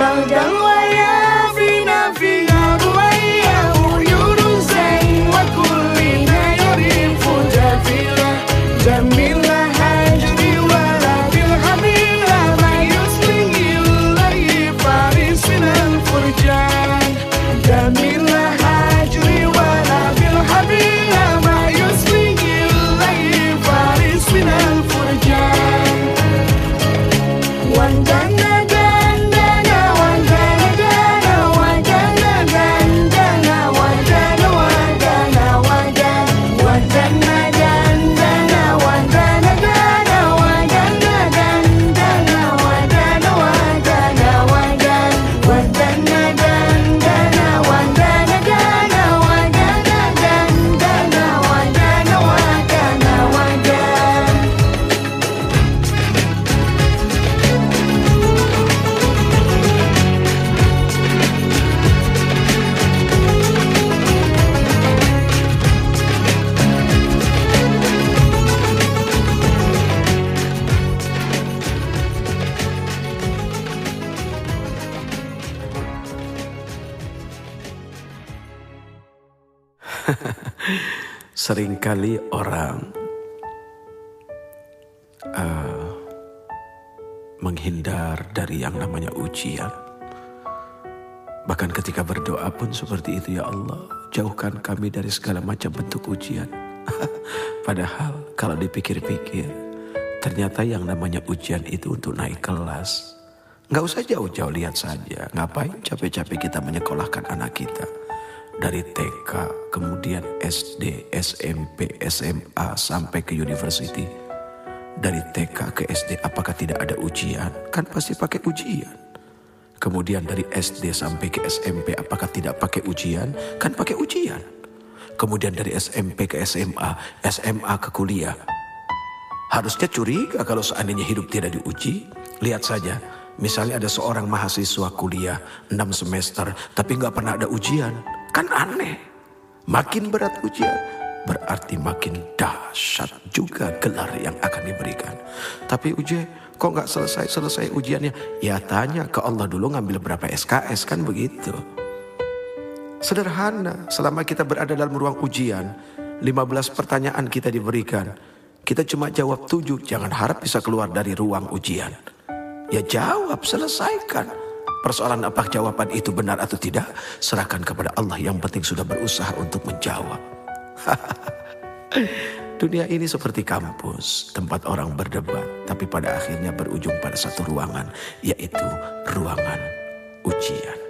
غدا ويافينا فيها رويا عيون زين وكلنا يريف جفيرة جميلة هاجري ولا بالحبيلة ما يسلم إلا فارسنا الفرجان جميلة هاجري ولا بالحبيلة ما يسلم إلا فارسنا الفرجان وندنا دندنا وندنا ودنا دندنا ودنا ودنا ودنا ودنا دندنا ودنا دنا ودنا دندنا ودنا ودنا ودنا ودنا دندنا ودنا دنا ودنا دندنا ودنا ودنا ودنا Seringkali orang menghindar dari yang namanya ujian. Bahkan ketika berdoa pun seperti itu, ya Allah, jauhkan kami dari segala macam bentuk ujian. Padahal kalau dipikir-pikir, ternyata yang namanya ujian itu untuk naik kelas. Nggak usah jauh-jauh, lihat saja. Ngapain capek-capek kita menyekolahkan anak kita. Dari TK, kemudian SD, SMP, SMA, sampai ke university. Dari TK ke SD, apakah tidak ada ujian? Kan pasti pakai ujian. Kemudian dari SD sampai ke SMP, apakah tidak pakai ujian? Kan pakai ujian. Kemudian dari SMP ke SMA, SMA ke kuliah. Harusnya curiga kalau seandainya hidup tidak diuji. Lihat saja, misalnya ada seorang mahasiswa kuliah 6 semester, tapi nggak pernah ada ujian. Kan aneh. Makin berat ujian, berarti makin dahsyat juga gelar yang akan diberikan. Tapi kok nggak selesai ujiannya? Ya tanya ke Allah dulu, ngambil berapa SKS, kan begitu. Sederhana, selama kita berada dalam ruang ujian, 15 pertanyaan kita diberikan. Kita cuma jawab 7, jangan harap bisa keluar dari ruang ujian. Ya jawab, selesaikan. Persoalan apa jawaban itu benar atau tidak, serahkan kepada Allah. Yang penting sudah berusaha untuk menjawab. Dunia ini seperti kampus, tempat orang berdebat, tapi pada akhirnya berujung pada satu ruangan, yaitu ruangan ujian.